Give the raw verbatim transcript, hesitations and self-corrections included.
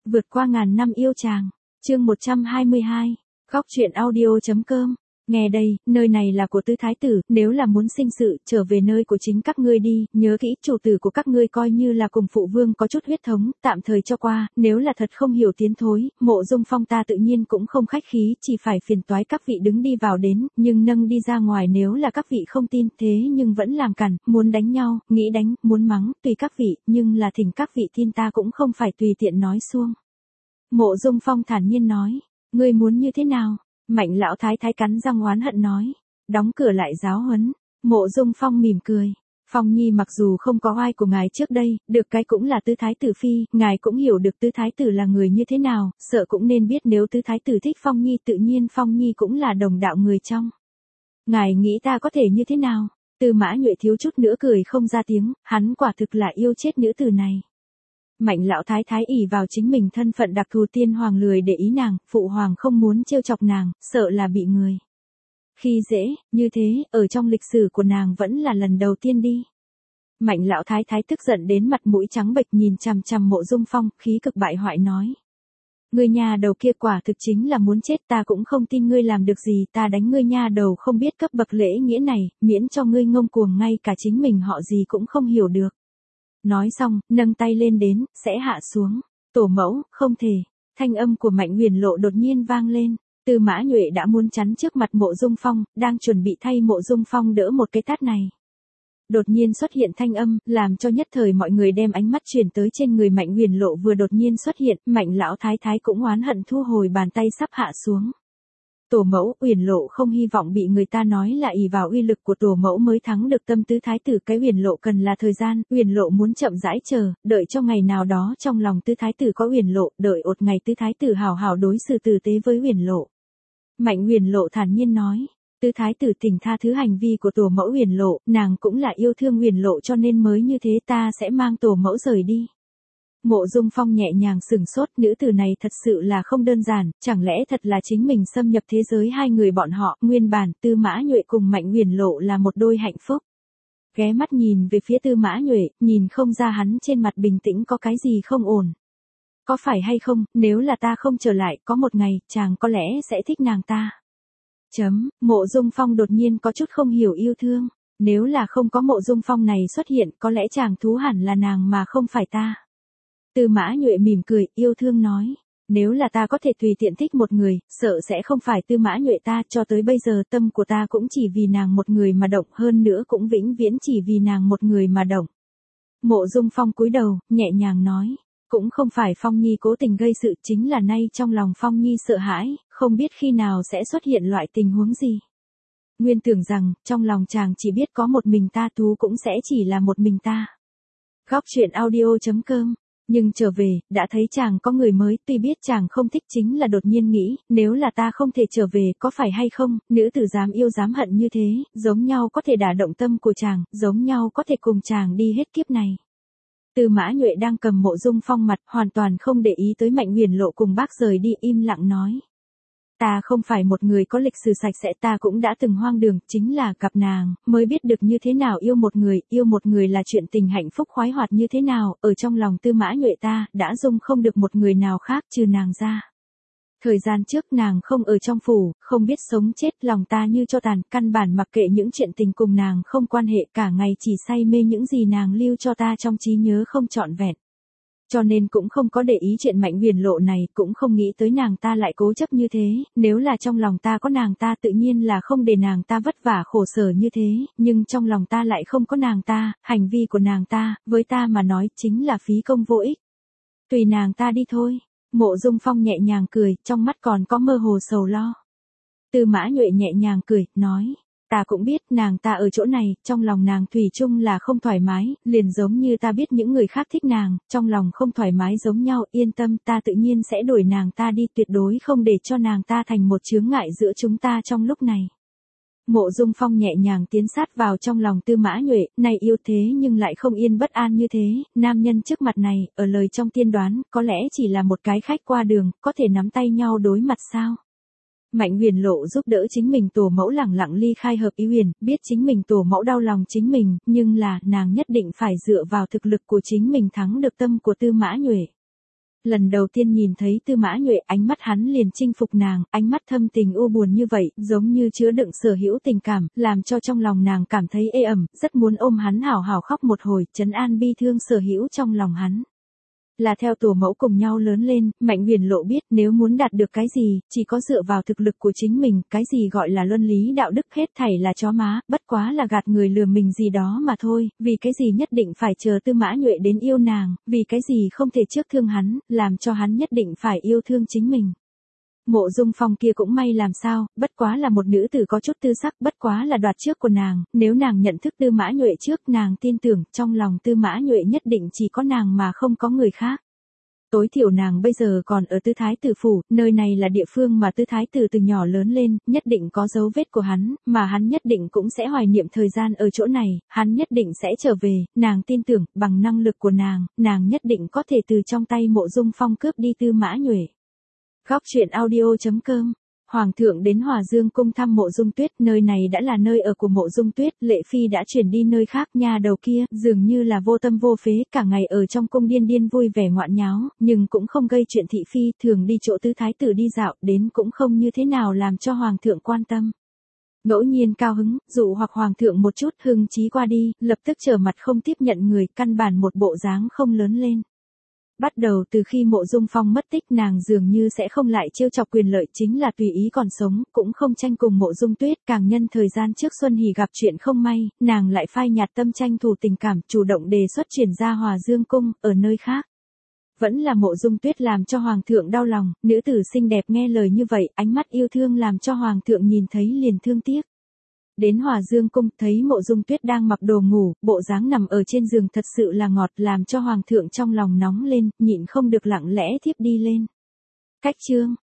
Vượt qua ngàn năm yêu chàng. Chương một trăm hai mươi hai. Góc truyện audio.com. Nghe đây, nơi này là của tứ thái tử, nếu là muốn sinh sự, trở về nơi của chính các ngươi đi, nhớ kỹ, chủ tử của các ngươi coi như là cùng phụ vương có chút huyết thống, tạm thời cho qua, nếu là thật không hiểu tiến thối, Mộ Dung Phong ta tự nhiên cũng không khách khí, chỉ phải phiền toái các vị đứng đi vào đến, nhưng nâng đi ra ngoài nếu là các vị không tin, thế nhưng vẫn làm cản, muốn đánh nhau, nghĩ đánh, muốn mắng, tùy các vị, nhưng là thỉnh các vị tin ta cũng không phải tùy tiện nói suông. Mộ Dung Phong thản nhiên nói, ngươi muốn như thế nào? Mạnh lão thái thái cắn răng oán hận nói, đóng cửa lại giáo huấn. Mộ Dung Phong mỉm cười, Phong Nhi mặc dù không có oai của ngài trước đây, được cái cũng là tứ thái tử phi, ngài cũng hiểu được tứ thái tử là người như thế nào, sợ cũng nên biết nếu tứ thái tử thích Phong Nhi tự nhiên Phong Nhi cũng là đồng đạo người trong. Ngài nghĩ ta có thể như thế nào? Tư Mã Nhuệ thiếu chút nữa cười không ra tiếng, hắn quả thực là yêu chết nữ tử này. Mạnh lão thái thái ỷ vào chính mình thân phận đặc thù tiên hoàng lười để ý nàng, phụ hoàng không muốn trêu chọc nàng, sợ là bị người khi dễ, như thế, ở trong lịch sử của nàng vẫn là lần đầu tiên đi. Mạnh lão thái thái tức giận đến mặt mũi trắng bệch nhìn chằm chằm Mộ Dung Phong, khí cực bại hoại nói. Ngươi nhà đầu kia quả thực chính là muốn chết, ta cũng không tin ngươi làm được gì, ta đánh ngươi nha đầu không biết cấp bậc lễ nghĩa này, miễn cho ngươi ngông cuồng ngay cả chính mình họ gì cũng không hiểu được. Nói xong, nâng tay lên đến, sẽ hạ xuống. Tổ mẫu, không thể. Thanh âm của Mạnh Huyền Lộ đột nhiên vang lên. Tư Mã Nhuệ đã muốn chắn trước mặt Mộ Dung Phong, đang chuẩn bị thay Mộ Dung Phong đỡ một cái tát này. Đột nhiên xuất hiện thanh âm, làm cho nhất thời mọi người đem ánh mắt chuyển tới trên người Mạnh Huyền Lộ vừa đột nhiên xuất hiện, Mạnh lão thái thái cũng oán hận thu hồi bàn tay sắp hạ xuống. Tổ mẫu, Huyền Lộ không hy vọng bị người ta nói là ỷ vào uy lực của tổ mẫu mới thắng được tâm tứ thái tử, cái Huyền Lộ cần là thời gian, Huyền Lộ muốn chậm rãi chờ, đợi cho ngày nào đó trong lòng tứ thái tử có Huyền Lộ, đợi ột ngày tứ thái tử hào hào đối xử tử tế với Huyền Lộ. Mạnh Huyền Lộ thản nhiên nói, tứ thái tử tỉnh tha thứ hành vi của tổ mẫu Huyền Lộ, nàng cũng là yêu thương Huyền Lộ cho nên mới như thế, ta sẽ mang tổ mẫu rời đi. Mộ Dung Phong nhẹ nhàng sửng sốt, nữ tử này thật sự là không đơn giản, chẳng lẽ thật là chính mình xâm nhập thế giới hai người bọn họ, nguyên bản Tư Mã Nhuệ cùng Mạnh Huyền Lộ là một đôi hạnh phúc. Ghé mắt nhìn về phía Tư Mã Nhuệ, nhìn không ra hắn trên mặt bình tĩnh có cái gì không ổn. Có phải hay không, nếu là ta không trở lại, có một ngày, chàng có lẽ sẽ thích nàng ta. Chấm, Mộ Dung Phong đột nhiên có chút không hiểu yêu thương, nếu là không có Mộ Dung Phong này xuất hiện, có lẽ chàng thú hẳn là nàng mà không phải ta. Tư Mã Nhuệ mỉm cười, yêu thương nói, nếu là ta có thể tùy tiện thích một người, sợ sẽ không phải Tư Mã Nhuệ ta, cho tới bây giờ tâm của ta cũng chỉ vì nàng một người mà động, hơn nữa cũng vĩnh viễn chỉ vì nàng một người mà động. Mộ Dung Phong cúi đầu, nhẹ nhàng nói, cũng không phải Phong Nhi cố tình gây sự, chính là nay trong lòng Phong Nhi sợ hãi, không biết khi nào sẽ xuất hiện loại tình huống gì. Nguyên tưởng rằng, trong lòng chàng chỉ biết có một mình ta, thú cũng sẽ chỉ là một mình ta. Góc truyện audio.com. Nhưng trở về, đã thấy chàng có người mới, tuy biết chàng không thích, chính là đột nhiên nghĩ, nếu là ta không thể trở về, có phải hay không, nữ tử dám yêu dám hận như thế, giống nhau có thể đả động tâm của chàng, giống nhau có thể cùng chàng đi hết kiếp này. Tư Mã Nhuệ đang cầm Mộ Dung Phong mặt, hoàn toàn không để ý tới Mạnh Huyền Lộ cùng bác rời đi, im lặng nói. Ta không phải một người có lịch sử sạch sẽ, ta cũng đã từng hoang đường, chính là gặp nàng, mới biết được như thế nào yêu một người, yêu một người là chuyện tình hạnh phúc khoái hoạt như thế nào, ở trong lòng Tư Mã Nhuệ ta, đã dung không được một người nào khác trừ nàng ra. Thời gian trước nàng không ở trong phủ, không biết sống chết, lòng ta như cho tàn, căn bản mặc kệ những chuyện tình cùng nàng không quan hệ, cả ngày chỉ say mê những gì nàng lưu cho ta trong trí nhớ không trọn vẹn. Cho nên cũng không có để ý chuyện Mạnh Huyền Lộ này, cũng không nghĩ tới nàng ta lại cố chấp như thế, nếu là trong lòng ta có nàng ta tự nhiên là không để nàng ta vất vả khổ sở như thế, nhưng trong lòng ta lại không có nàng ta, hành vi của nàng ta, với ta mà nói chính là phí công vô ích. Tùy nàng ta đi thôi. Mộ Dung Phong nhẹ nhàng cười, trong mắt còn có mơ hồ sầu lo. Tư Mã Nhuệ nhẹ nhàng cười, nói, ta cũng biết nàng ta ở chỗ này, trong lòng nàng thủy chung là không thoải mái, liền giống như ta biết những người khác thích nàng, trong lòng không thoải mái giống nhau, yên tâm, ta tự nhiên sẽ đuổi nàng ta đi, tuyệt đối không để cho nàng ta thành một chướng ngại giữa chúng ta trong lúc này. Mộ Dung Phong nhẹ nhàng tiến sát vào trong lòng Tư Mã Nhuệ, này yêu thế nhưng lại không yên bất an như thế, nam nhân trước mặt này, ở lời trong tiên đoán, có lẽ chỉ là một cái khách qua đường, có thể nắm tay nhau đối mặt sao? Mạnh Huyền Lộ giúp đỡ chính mình tổ mẫu lẳng lặng ly khai Hợp Ý Huyền, biết chính mình tổ mẫu đau lòng chính mình, nhưng là, nàng nhất định phải dựa vào thực lực của chính mình thắng được tâm của Tư Mã Nhuệ. Lần đầu tiên nhìn thấy Tư Mã Nhuệ, ánh mắt hắn liền chinh phục nàng, ánh mắt thâm tình u buồn như vậy, giống như chứa đựng sở hữu tình cảm, làm cho trong lòng nàng cảm thấy ê ẩm, rất muốn ôm hắn hảo hảo khóc một hồi, trấn an bi thương sở hữu trong lòng hắn. Là theo tổ mẫu cùng nhau lớn lên, Mạnh Huyền Lộ biết nếu muốn đạt được cái gì, chỉ có dựa vào thực lực của chính mình, cái gì gọi là luân lý đạo đức hết thảy là chó má, bất quá là gạt người lừa mình gì đó mà thôi, vì cái gì nhất định phải chờ Tư Mã Nhuệ đến yêu nàng, vì cái gì không thể trước thương hắn, làm cho hắn nhất định phải yêu thương chính mình. Mộ Dung Phong kia cũng may làm sao, bất quá là một nữ tử có chút tư sắc, bất quá là đoạt trước của nàng, nếu nàng nhận thức Tư Mã Nhuệ trước, nàng tin tưởng, trong lòng Tư Mã Nhuệ nhất định chỉ có nàng mà không có người khác. Tối thiểu nàng bây giờ còn ở Tư Thái Tử phủ, nơi này là địa phương mà Tư Thái Tử từ nhỏ lớn lên, nhất định có dấu vết của hắn, mà hắn nhất định cũng sẽ hoài niệm thời gian ở chỗ này, hắn nhất định sẽ trở về, nàng tin tưởng, bằng năng lực của nàng, nàng nhất định có thể từ trong tay Mộ Dung Phong cướp đi Tư Mã Nhuệ. Góc truyện audio chấm com. Hoàng thượng đến Hòa Dương cung thăm Mộ Dung Tuyết, nơi này đã là nơi ở của Mộ Dung Tuyết, Lệ Phi đã chuyển đi nơi khác, nhà đầu kia, dường như là vô tâm vô phế, cả ngày ở trong cung điên điên vui vẻ ngoạn nháo, nhưng cũng không gây chuyện thị phi, thường đi chỗ Tứ Thái Tử đi dạo, đến cũng không như thế nào làm cho Hoàng thượng quan tâm. Ngẫu nhiên cao hứng, dụ hoặc Hoàng thượng một chút hưng trí qua đi, lập tức trở mặt không tiếp nhận người, căn bản một bộ dáng không lớn lên. Bắt đầu từ khi Mộ Dung Phong mất tích, nàng dường như sẽ không lại trêu chọc quyền lợi, chính là tùy ý còn sống, cũng không tranh cùng Mộ Dung Tuyết, càng nhân thời gian trước Xuân Hỷ gặp chuyện không may, nàng lại phai nhạt tâm tranh thủ tình cảm, chủ động đề xuất chuyển ra Hòa Dương cung, ở nơi khác. Vẫn là Mộ Dung Tuyết làm cho Hoàng thượng đau lòng, nữ tử xinh đẹp nghe lời như vậy, ánh mắt yêu thương làm cho Hoàng thượng nhìn thấy liền thương tiếc. Đến Hòa Dương cung, thấy Mộ Dung Tuyết đang mặc đồ ngủ, bộ dáng nằm ở trên giường thật sự là ngọt, làm cho Hoàng thượng trong lòng nóng lên, nhịn không được lặng lẽ thiếp đi lên. Cách chương